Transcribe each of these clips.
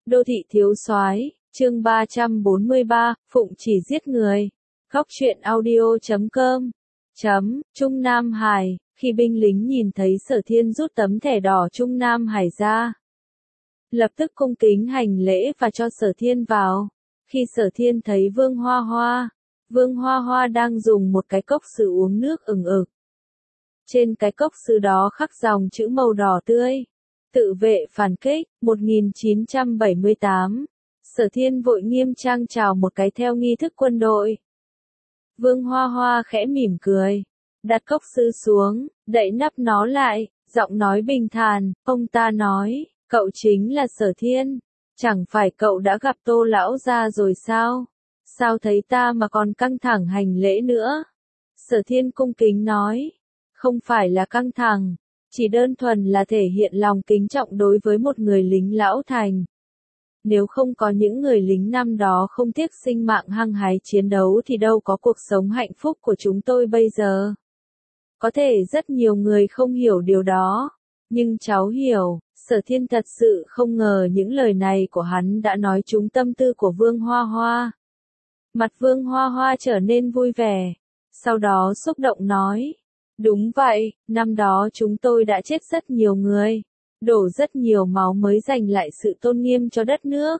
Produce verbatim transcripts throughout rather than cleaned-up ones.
Đô thị thiếu soái, chương ba trăm bốn mươi ba, Phụng chỉ giết người. Góc truyện audio chấm com. Chấm, Trung Nam Hải, khi binh lính nhìn thấy Sở Thiên rút tấm thẻ đỏ Trung Nam Hải ra, lập tức cung kính hành lễ và cho Sở Thiên vào. Khi Sở Thiên thấy Vương Hoa Hoa, Vương Hoa Hoa đang dùng một cái cốc sứ uống nước ửng ực. Trên cái cốc sứ đó khắc dòng chữ màu đỏ tươi. Tự vệ phản kích, một nghìn chín trăm bảy mươi tám. Sở Thiên vội nghiêm trang chào một cái theo nghi thức quân đội. Vương Hoa Hoa khẽ mỉm cười, đặt cốc sứ xuống, đậy nắp nó lại, giọng nói bình thản, ông ta nói, cậu chính là Sở Thiên, chẳng phải cậu đã gặp Tô lão gia rồi sao? Sao thấy ta mà còn căng thẳng hành lễ nữa? Sở Thiên cung kính nói, không phải là căng thẳng, chỉ đơn thuần là thể hiện lòng kính trọng đối với một người lính lão thành. Nếu không có những người lính năm đó không tiếc sinh mạng hăng hái chiến đấu thì đâu có cuộc sống hạnh phúc của chúng tôi bây giờ. Có thể rất nhiều người không hiểu điều đó, nhưng cháu hiểu. Sở Thiên thật sự không ngờ những lời này của hắn đã nói trúng tâm tư của Vương Hoa Hoa. Mặt Vương Hoa Hoa trở nên vui vẻ, sau đó xúc động nói, đúng vậy, năm đó chúng tôi đã chết rất nhiều người, đổ rất nhiều máu mới giành lại sự tôn nghiêm cho đất nước.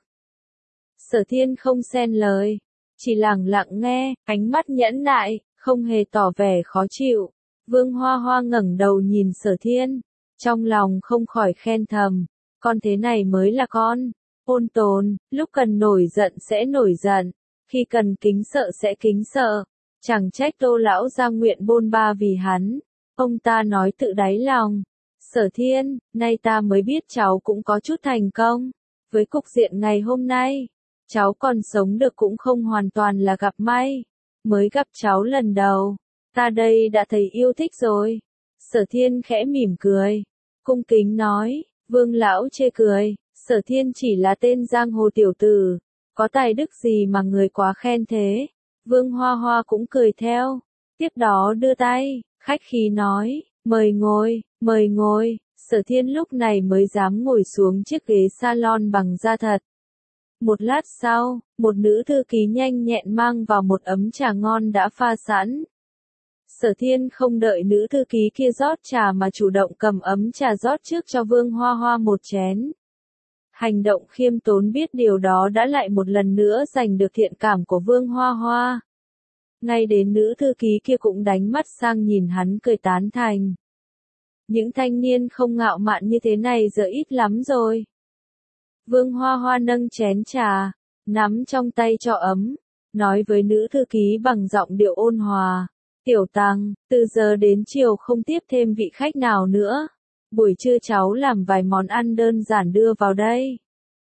Sở Thiên không xen lời, chỉ lặng lặng nghe, ánh mắt nhẫn nại, không hề tỏ vẻ khó chịu. Vương Hoa Hoa ngẩng đầu nhìn Sở Thiên, trong lòng không khỏi khen thầm, con thế này mới là con, ôn tồn, lúc cần nổi giận sẽ nổi giận, khi cần kính sợ sẽ kính sợ, chẳng trách Tô lão gia nguyện bôn ba vì hắn. Ông ta nói tự đáy lòng, Sở Thiên, nay ta mới biết cháu cũng có chút thành công, với cục diện ngày hôm nay, cháu còn sống được cũng không hoàn toàn là gặp may, mới gặp cháu lần đầu, ta đây đã thấy yêu thích rồi. Sở Thiên khẽ mỉm cười, cung kính nói, Vương lão chê cười, Sở Thiên chỉ là tên giang hồ tiểu tử, có tài đức gì mà người quá khen thế. Vương Hoa Hoa cũng cười theo, tiếp đó đưa tay, khách khí nói, mời ngồi, mời ngồi. Sở Thiên lúc này mới dám ngồi xuống chiếc ghế salon bằng da thật. Một lát sau, một nữ thư ký nhanh nhẹn mang vào một ấm trà ngon đã pha sẵn. Sở Thiên không đợi nữ thư ký kia rót trà mà chủ động cầm ấm trà rót trước cho Vương Hoa Hoa một chén. Hành động khiêm tốn biết điều đó đã lại một lần nữa giành được thiện cảm của Vương Hoa Hoa. Ngay đến nữ thư ký kia cũng đánh mắt sang nhìn hắn cười tán thành. Những thanh niên không ngạo mạn như thế này giờ ít lắm rồi. Vương Hoa Hoa nâng chén trà, nắm trong tay cho ấm, nói với nữ thư ký bằng giọng điệu ôn hòa. Tiểu Tăng, từ giờ đến chiều không tiếp thêm vị khách nào nữa. Buổi trưa cháu làm vài món ăn đơn giản đưa vào đây.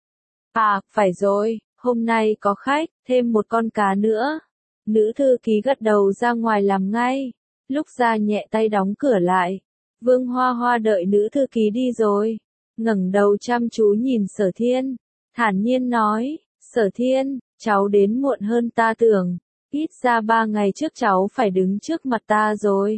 À, phải rồi, hôm nay có khách, thêm một con cá nữa. Nữ thư ký gật đầu ra ngoài làm ngay. Lúc ra nhẹ tay đóng cửa lại. Vương Hoa Hoa đợi nữ thư ký đi rồi, ngẩng đầu chăm chú nhìn Sở Thiên, thản nhiên nói, Sở Thiên, cháu đến muộn hơn ta tưởng. Ít ra ba ngày trước cháu phải đứng trước mặt ta rồi.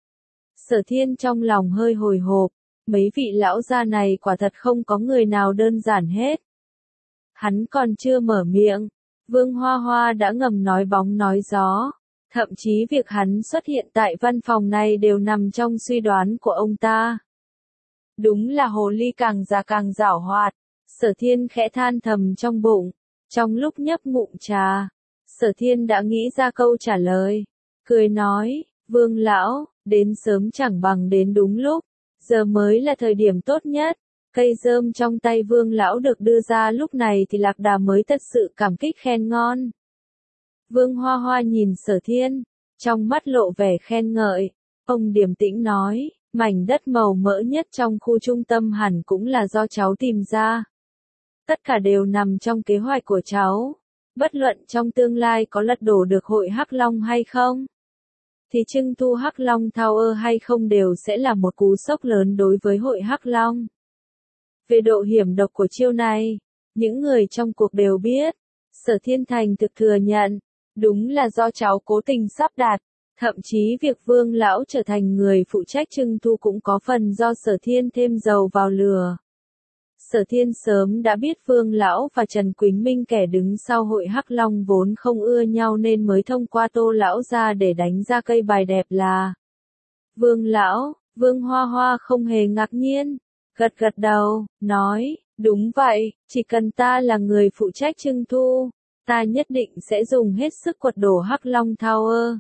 Sở Thiên trong lòng hơi hồi hộp, mấy vị lão gia này quả thật không có người nào đơn giản hết. Hắn còn chưa mở miệng, Vương Hoa Hoa đã ngầm nói bóng nói gió, thậm chí việc hắn xuất hiện tại văn phòng này đều nằm trong suy đoán của ông ta. Đúng là hồ ly càng già càng giảo hoạt, Sở Thiên khẽ than thầm trong bụng, trong lúc nhấp ngụm trà. Sở Thiên đã nghĩ ra câu trả lời, cười nói, Vương lão, đến sớm chẳng bằng đến đúng lúc, giờ mới là thời điểm tốt nhất. Cây rơm trong tay Vương lão được đưa ra lúc này thì Lạc Đà mới thật sự cảm kích khen ngon. Vương Hoa Hoa nhìn Sở Thiên, trong mắt lộ vẻ khen ngợi, ông điềm tĩnh nói, mảnh đất màu mỡ nhất trong khu trung tâm hẳn cũng là do cháu tìm ra. Tất cả đều nằm trong kế hoạch của cháu. Bất luận trong tương lai có lật đổ được hội Hắc Long hay không, thì trưng thu Hắc Long Tower hay không đều sẽ là một cú sốc lớn đối với hội Hắc Long. Về độ hiểm độc của chiêu này, những người trong cuộc đều biết. Sở Thiên thành thực thừa nhận, đúng là do cháu cố tình sắp đặt, thậm chí việc Vương lão trở thành người phụ trách trưng thu cũng có phần do Sở Thiên thêm dầu vào lửa. Sở Thiên sớm đã biết Vương Lão và Trần Quýnh Minh kẻ đứng sau hội Hắc Long vốn không ưa nhau nên mới thông qua Tô Lão ra để đánh ra cây bài đẹp là Vương Lão. Vương Hoa Hoa không hề ngạc nhiên, gật gật đầu, nói, đúng vậy, chỉ cần ta là người phụ trách trưng thu, ta nhất định sẽ dùng hết sức quật đổ Hắc Long Tower.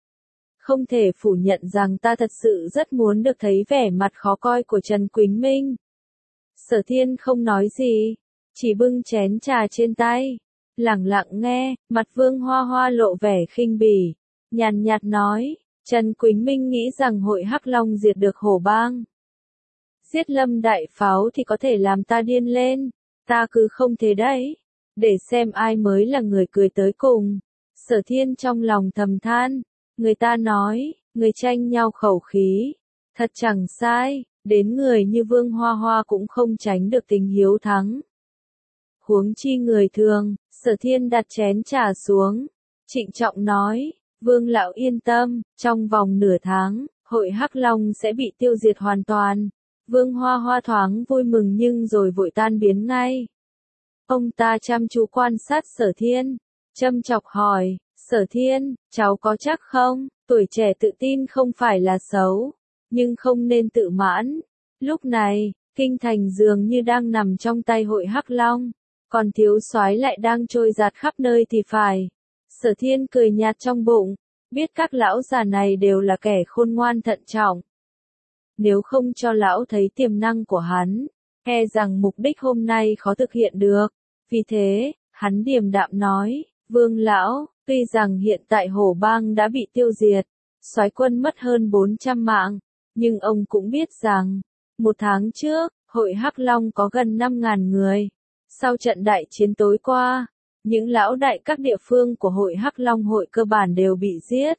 Không thể phủ nhận rằng ta thật sự rất muốn được thấy vẻ mặt khó coi của Trần Quýnh Minh. Sở Thiên không nói gì, chỉ bưng chén trà trên tay, lẳng lặng nghe, mặt Vương Hoa Hoa lộ vẻ khinh bỉ, nhàn nhạt nói, Trần Quýnh Minh nghĩ rằng hội Hắc Long diệt được Hổ Bang. Giết Lâm Đại Pháo thì có thể làm ta điên lên, ta cứ không thế đấy, để xem ai mới là người cười tới cùng. Sở Thiên trong lòng thầm than, người ta nói, người tranh nhau khẩu khí, thật chẳng sai. Đến người như Vương Hoa Hoa cũng không tránh được tình hiếu thắng. Huống chi người thường, Sở Thiên đặt chén trà xuống, trịnh trọng nói, Vương Lão yên tâm, trong vòng nửa tháng, hội Hắc Long sẽ bị tiêu diệt hoàn toàn. Vương Hoa Hoa thoáng vui mừng nhưng rồi vội tan biến ngay. Ông ta chăm chú quan sát Sở Thiên, châm chọc hỏi, Sở Thiên, cháu có chắc không? Tuổi trẻ tự tin không phải là xấu, nhưng không nên tự mãn. Lúc này, kinh thành dường như đang nằm trong tay hội Hắc Long, còn thiếu soái lại đang trôi giạt khắp nơi thì phải. Sở Thiên cười nhạt trong bụng, biết các lão già này đều là kẻ khôn ngoan thận trọng. Nếu không cho lão thấy tiềm năng của hắn, e rằng mục đích hôm nay khó thực hiện được. Vì thế, hắn điềm đạm nói, Vương Lão, tuy rằng hiện tại Hổ Bang đã bị tiêu diệt, soái quân mất hơn bốn trăm mạng, nhưng ông cũng biết rằng, một tháng trước, hội Hắc Long có gần năm ngàn người. Sau trận đại chiến tối qua, những lão đại các địa phương của hội Hắc Long hội cơ bản đều bị giết.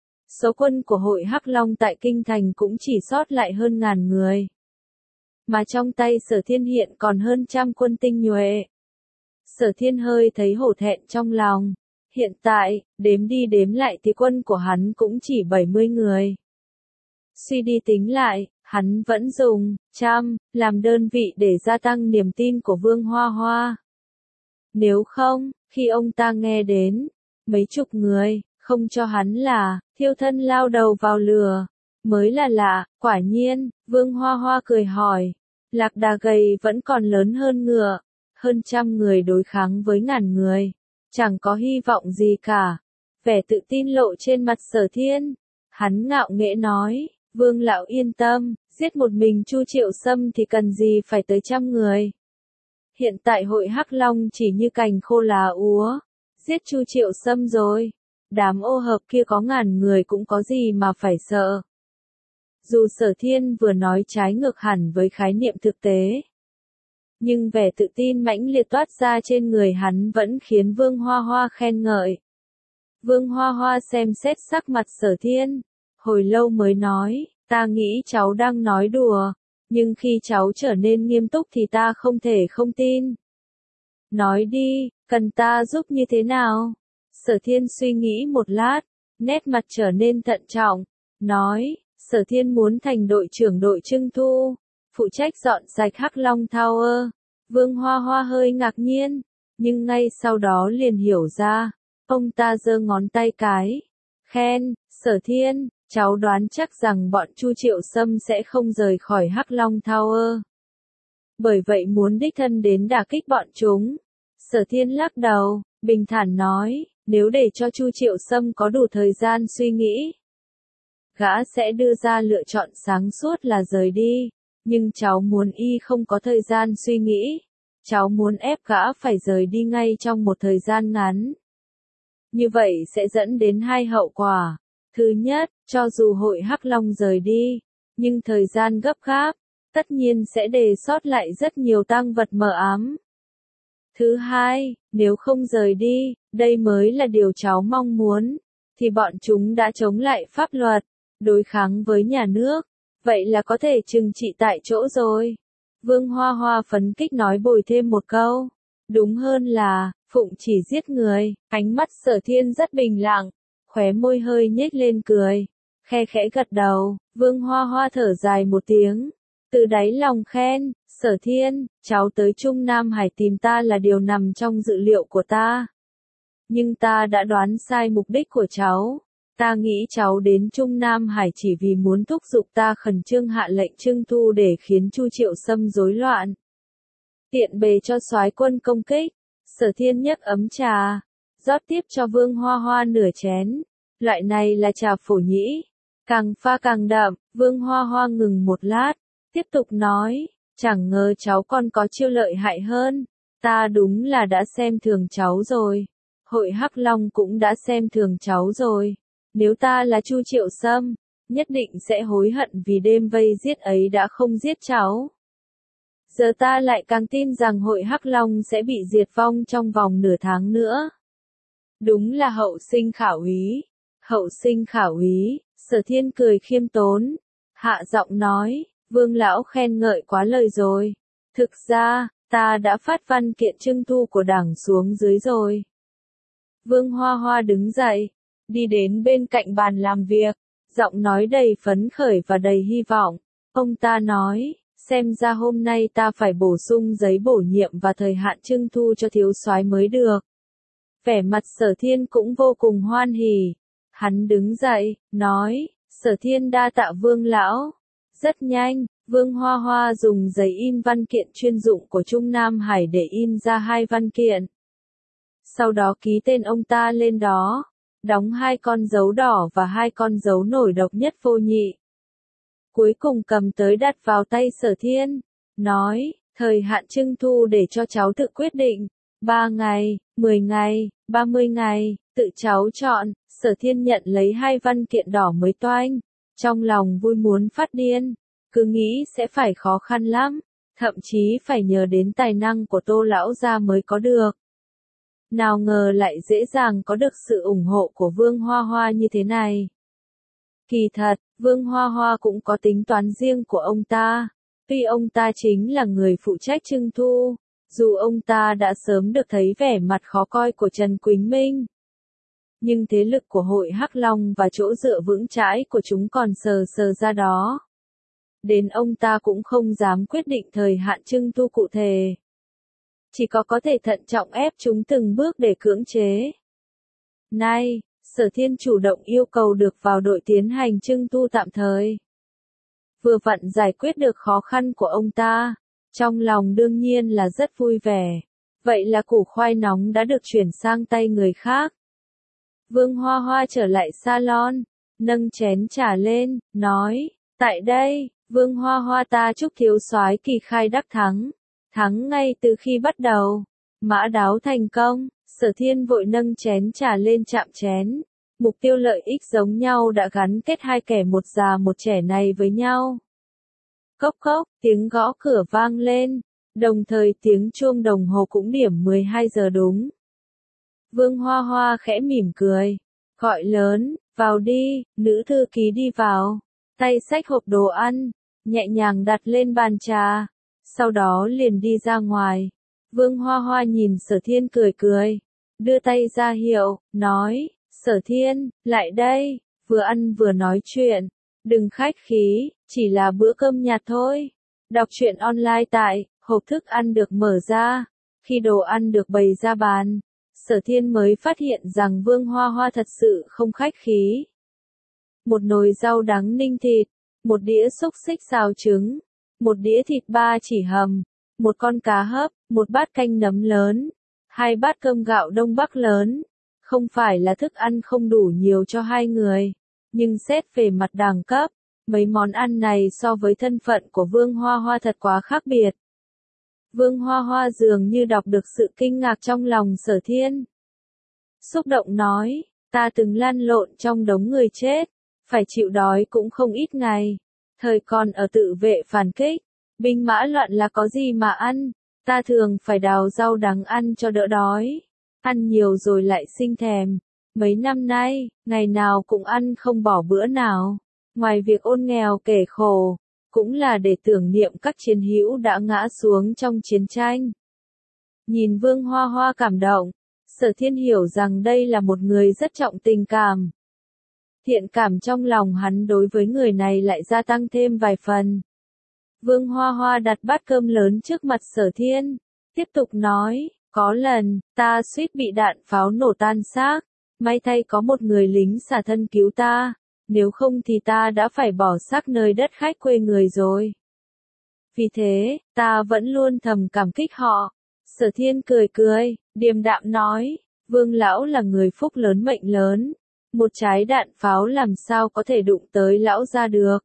Số quân của hội Hắc Long tại Kinh Thành cũng chỉ sót lại hơn ngàn người. Mà trong tay Sở Thiên hiện còn hơn trăm quân tinh nhuệ. Sở Thiên hơi thấy hổ thẹn trong lòng. Hiện tại, đếm đi đếm lại thì quân của hắn cũng chỉ bảy mươi người. Suy đi tính lại, hắn vẫn dùng trăm làm đơn vị để gia tăng niềm tin của Vương Hoa Hoa. Nếu không, khi ông ta nghe đến mấy chục người, không cho hắn là thiêu thân lao đầu vào lửa, mới là lạ. Quả nhiên, Vương Hoa Hoa cười hỏi, lạc đà gầy vẫn còn lớn hơn ngựa, hơn trăm người đối kháng với ngàn người, chẳng có hy vọng gì cả. Vẻ tự tin lộ trên mặt Sở Thiên, hắn ngạo nghễ nói, Vương Lão yên tâm, giết một mình Chu Triệu Sâm thì cần gì phải tới trăm người. Hiện tại hội Hắc Long chỉ như cành khô lá úa, giết Chu Triệu Sâm rồi, đám ô hợp kia có ngàn người cũng có gì mà phải sợ. Dù Sở Thiên vừa nói trái ngược hẳn với khái niệm thực tế, nhưng vẻ tự tin mãnh liệt toát ra trên người hắn vẫn khiến Vương Hoa Hoa khen ngợi. Vương Hoa Hoa xem xét sắc mặt Sở Thiên, hồi lâu mới nói, ta nghĩ cháu đang nói đùa, nhưng khi cháu trở nên nghiêm túc thì ta không thể không tin. Nói đi, cần ta giúp như thế nào? Sở Thiên suy nghĩ một lát, nét mặt trở nên thận trọng, nói, Sở Thiên muốn thành đội trưởng đội trưng thu, phụ trách dọn sạch Hắc Long Tower. Vương Hoa Hoa hơi ngạc nhiên, nhưng ngay sau đó liền hiểu ra, ông ta giơ ngón tay cái, khen, Sở Thiên, cháu đoán chắc rằng bọn Chu Triệu Sâm sẽ không rời khỏi Hắc Long Tower. Bởi vậy muốn đích thân đến đả kích bọn chúng. Sở Thiên lắc đầu, bình thản nói, nếu để cho Chu Triệu Sâm có đủ thời gian suy nghĩ, gã sẽ đưa ra lựa chọn sáng suốt là rời đi. Nhưng cháu muốn y không có thời gian suy nghĩ. Cháu muốn ép gã phải rời đi ngay trong một thời gian ngắn. Như vậy sẽ dẫn đến hai hậu quả. Thứ nhất, cho dù hội Hắc Long rời đi, nhưng thời gian gấp gáp, tất nhiên sẽ đề sót lại rất nhiều tang vật mờ ám. Thứ hai, nếu không rời đi, đây mới là điều cháu mong muốn, thì bọn chúng đã chống lại pháp luật, đối kháng với nhà nước. Vậy là có thể trừng trị tại chỗ rồi. Vương Hoa Hoa phấn khích nói bồi thêm một câu. Đúng hơn là, phụng chỉ giết người. Ánh mắt Sở Thiên rất bình lặng, khóe môi hơi nhếch lên cười, khe khẽ gật đầu. Vương Hoa Hoa thở dài một tiếng, từ đáy lòng khen, Sở Thiên, cháu tới Trung Nam Hải tìm ta là điều nằm trong dự liệu của ta. Nhưng ta đã đoán sai mục đích của cháu. Ta nghĩ cháu đến Trung Nam Hải chỉ vì muốn thúc giục ta khẩn trương hạ lệnh trưng thu để khiến Chu Triệu Sâm rối loạn. Tiện bề cho soái quân công kích. Sở Thiên nhấc ấm trà, rót tiếp cho Vương Hoa Hoa nửa chén. Loại này là trà phổ nhĩ. Càng pha càng đậm, Vương Hoa Hoa ngừng một lát, tiếp tục nói, chẳng ngờ cháu còn có chiêu lợi hại hơn. Ta đúng là đã xem thường cháu rồi. Hội Hắc Long cũng đã xem thường cháu rồi. Nếu ta là Chu Triệu Sâm, nhất định sẽ hối hận vì đêm vây giết ấy đã không giết cháu. Giờ ta lại càng tin rằng Hội Hắc Long sẽ bị diệt vong trong vòng nửa tháng nữa. Đúng là hậu sinh khả úy. Hậu sinh khả úy, Sở Thiên cười khiêm tốn, hạ giọng nói, Vương lão khen ngợi quá lời rồi. Thực ra, ta đã phát văn kiện trưng thu của đảng xuống dưới rồi. Vương Hoa Hoa đứng dậy, đi đến bên cạnh bàn làm việc, giọng nói đầy phấn khởi và đầy hy vọng. Ông ta nói, xem ra hôm nay ta phải bổ sung giấy bổ nhiệm và thời hạn trưng thu cho thiếu soái mới được. Vẻ mặt Sở Thiên cũng vô cùng hoan hỉ. Hắn đứng dậy, nói, Sở Thiên đa tạ Vương lão. Rất nhanh, Vương Hoa Hoa dùng giấy in văn kiện chuyên dụng của Trung Nam Hải để in ra hai văn kiện. Sau đó ký tên ông ta lên đó, đóng hai con dấu đỏ và hai con dấu nổi độc nhất vô nhị. Cuối cùng cầm tới đặt vào tay Sở Thiên, nói, thời hạn trưng thu để cho cháu tự quyết định, ba ngày, mười ngày, ba mươi ngày, tự cháu chọn. Sở Thiên nhận lấy hai văn kiện đỏ mới toanh, trong lòng vui muốn phát điên, cứ nghĩ sẽ phải khó khăn lắm, thậm chí phải nhờ đến tài năng của Tô lão gia mới có được. Nào ngờ lại dễ dàng có được sự ủng hộ của Vương Hoa Hoa như thế này. Kỳ thật, Vương Hoa Hoa cũng có tính toán riêng của ông ta, tuy ông ta chính là người phụ trách trưng thu, dù ông ta đã sớm được thấy vẻ mặt khó coi của Trần Quỳnh Minh. Nhưng thế lực của Hội Hắc Long và chỗ dựa vững chãi của chúng còn sờ sờ ra đó. Đến ông ta cũng không dám quyết định thời hạn trưng thu cụ thể. Chỉ có có thể thận trọng ép chúng từng bước để cưỡng chế. Nay, Sở Thiên chủ động yêu cầu được vào đội tiến hành trưng thu tạm thời. Vừa vặn giải quyết được khó khăn của ông ta, trong lòng đương nhiên là rất vui vẻ. Vậy là củ khoai nóng đã được chuyển sang tay người khác. Vương Hoa Hoa trở lại salon, nâng chén trà lên, nói, tại đây, Vương Hoa Hoa ta chúc thiếu soái kỳ khai đắc thắng, thắng ngay từ khi bắt đầu, mã đáo thành công. Sở Thiên vội nâng chén trà lên chạm chén, mục tiêu lợi ích giống nhau đã gắn kết hai kẻ một già một trẻ này với nhau. Cốc cốc, tiếng gõ cửa vang lên, đồng thời tiếng chuông đồng hồ cũng điểm mười hai giờ đúng. Vương Hoa Hoa khẽ mỉm cười, gọi lớn, vào đi, nữ thư ký đi vào, tay xách hộp đồ ăn, nhẹ nhàng đặt lên bàn trà, sau đó liền đi ra ngoài. Vương Hoa Hoa nhìn Sở Thiên cười cười, đưa tay ra hiệu, nói, Sở Thiên, lại đây, vừa ăn vừa nói chuyện, đừng khách khí, chỉ là bữa cơm nhạt thôi. Đọc truyện online tại, hộp thức ăn được mở ra, khi đồ ăn được bày ra bàn. Sở Thiên mới phát hiện rằng Vương Hoa Hoa thật sự không khách khí. Một nồi rau đắng ninh thịt, một đĩa xúc xích xào trứng, một đĩa thịt ba chỉ hầm, một con cá hấp, một bát canh nấm lớn, hai bát cơm gạo Đông Bắc lớn. Không phải là thức ăn không đủ nhiều cho hai người, nhưng xét về mặt đẳng cấp, mấy món ăn này so với thân phận của Vương Hoa Hoa thật quá khác biệt. Vương Hoa Hoa dường như đọc được sự kinh ngạc trong lòng Sở Thiên. Xúc động nói, ta từng lăn lộn trong đống người chết, phải chịu đói cũng không ít ngày. Thời còn ở tự vệ phản kích, binh mã loạn là có gì mà ăn, ta thường phải đào rau đắng ăn cho đỡ đói. Ăn nhiều rồi lại sinh thèm. Mấy năm nay, ngày nào cũng ăn không bỏ bữa nào. Ngoài việc ôn nghèo kể khổ, cũng là để tưởng niệm các chiến hữu đã ngã xuống trong chiến tranh. Nhìn Vương Hoa Hoa cảm động, Sở Thiên hiểu rằng đây là một người rất trọng tình cảm. Thiện cảm trong lòng hắn đối với người này lại gia tăng thêm vài phần. Vương Hoa Hoa đặt bát cơm lớn trước mặt Sở Thiên, tiếp tục nói, có lần, ta suýt bị đạn pháo nổ tan xác, may thay có một người lính xả thân cứu ta, nếu không thì ta đã phải bỏ xác nơi đất khách quê người rồi. Vì thế, ta vẫn luôn thầm cảm kích họ. Sở Thiên cười cười, điềm đạm nói, Vương lão là người phúc lớn mệnh lớn, một trái đạn pháo làm sao có thể đụng tới lão ra được.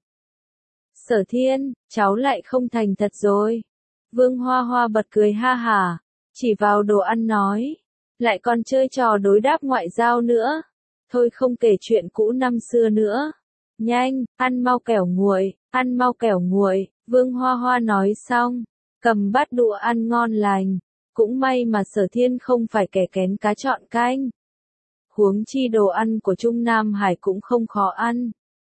Sở Thiên, cháu lại không thành thật rồi. Vương Hoa Hoa bật cười ha hả, chỉ vào đồ ăn nói, lại còn chơi trò đối đáp ngoại giao nữa. Thôi không kể chuyện cũ năm xưa nữa. Nhanh, ăn mau kẻo nguội, ăn mau kẻo nguội. Vương Hoa Hoa nói xong, cầm bát đũa ăn ngon lành. Cũng may mà Sở Thiên không phải kẻ kén cá chọn canh. Huống chi đồ ăn của Trung Nam Hải cũng không khó ăn.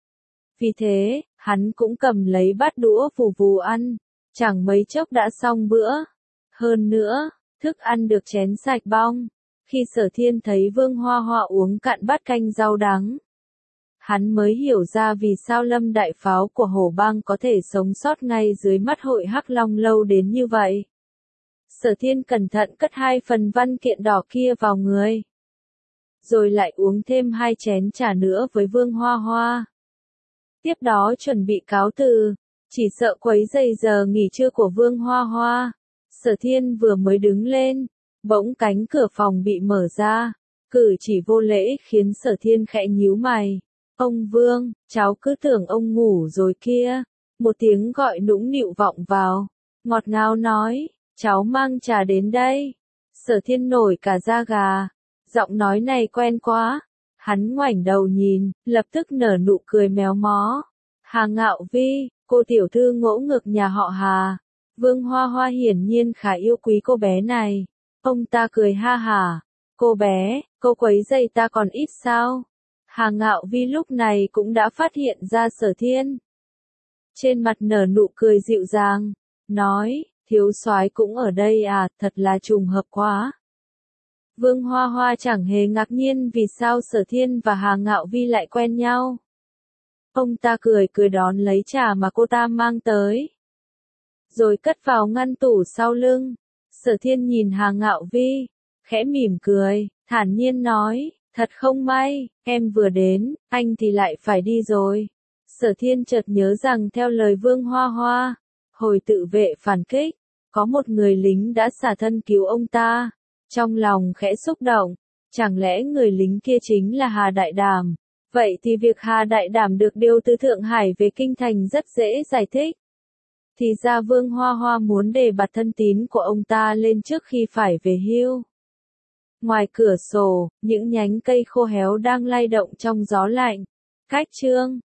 Vì thế, hắn cũng cầm lấy bát đũa vù vù ăn, chẳng mấy chốc đã xong bữa. Hơn nữa, thức ăn được chén sạch bong. Khi Sở Thiên thấy Vương Hoa Hoa uống cạn bát canh rau đắng, hắn mới hiểu ra vì sao Lâm Đại Pháo của Hổ Bang có thể sống sót ngay dưới mắt hội Hắc Long lâu đến như vậy. Sở Thiên cẩn thận cất hai phần văn kiện đỏ kia vào người, rồi lại uống thêm hai chén trà nữa với Vương Hoa Hoa. Tiếp đó chuẩn bị cáo từ, chỉ sợ quấy rầy giờ nghỉ trưa của Vương Hoa Hoa. Sở Thiên vừa mới đứng lên, bỗng cánh cửa phòng bị mở ra, cử chỉ vô lễ khiến Sở Thiên khẽ nhíu mày. Ông Vương, cháu cứ tưởng ông ngủ rồi kia. Một tiếng gọi nũng nịu vọng vào, ngọt ngào nói, cháu mang trà đến đây. Sở Thiên nổi cả da gà, giọng nói này quen quá. Hắn ngoảnh đầu nhìn, lập tức nở nụ cười méo mó. Hà Ngạo Vi, cô tiểu thư ngỗ ngược nhà họ Hà. Vương Hoa Hoa hiển nhiên khá yêu quý cô bé này. Ông ta cười ha hả. Cô bé, cô quấy rầy ta còn ít sao? Hà Ngạo Vi lúc này cũng đã phát hiện ra Sở Thiên. Trên mặt nở nụ cười dịu dàng, nói, thiếu soái cũng ở đây à, thật là trùng hợp quá. Vương Hoa Hoa chẳng hề ngạc nhiên vì sao Sở Thiên và Hà Ngạo Vi lại quen nhau. Ông ta cười cười đón lấy trà mà cô ta mang tới, rồi cất vào ngăn tủ sau lưng. Sở Thiên nhìn Hà Ngạo Vi, khẽ mỉm cười, thản nhiên nói, thật không may, em vừa đến, anh thì lại phải đi rồi. Sở Thiên chợt nhớ rằng theo lời Vương Hoa Hoa, hồi tự vệ phản kích, có một người lính đã xả thân cứu ông ta. Trong lòng khẽ xúc động, chẳng lẽ người lính kia chính là Hà Đại Đàm? Vậy thì việc Hà Đại Đàm được điều từ Thượng Hải về Kinh Thành rất dễ giải thích. Thì ra Vương Hoa Hoa muốn đề bạt thân tín của ông ta lên trước khi phải về hưu. Ngoài cửa sổ, những nhánh cây khô héo đang lay động trong gió lạnh. Cách chương